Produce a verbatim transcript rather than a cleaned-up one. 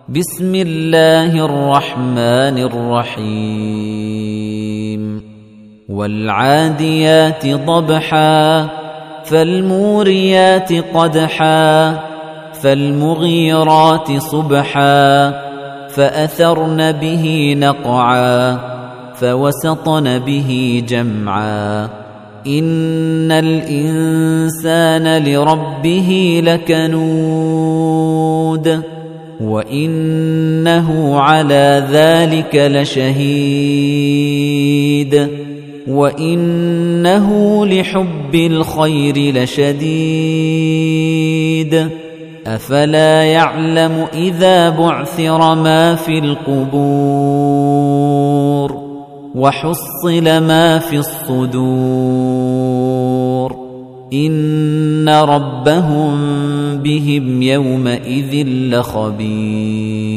بسم الله الرحمن الرحيم والعاديات ضبحا فالموريات قدحا فالمغيرات صبحا فأثرن به نقعا فوسطن به جمعا إن الإنسان لربه لكنود وإنه على ذلك لشهيد وإنه لحب الخير لشديد أفلا يعلم إذا بعثر ما في القبور وحصل ما في الصدور إن ربهم بهم يومئذ لخبير.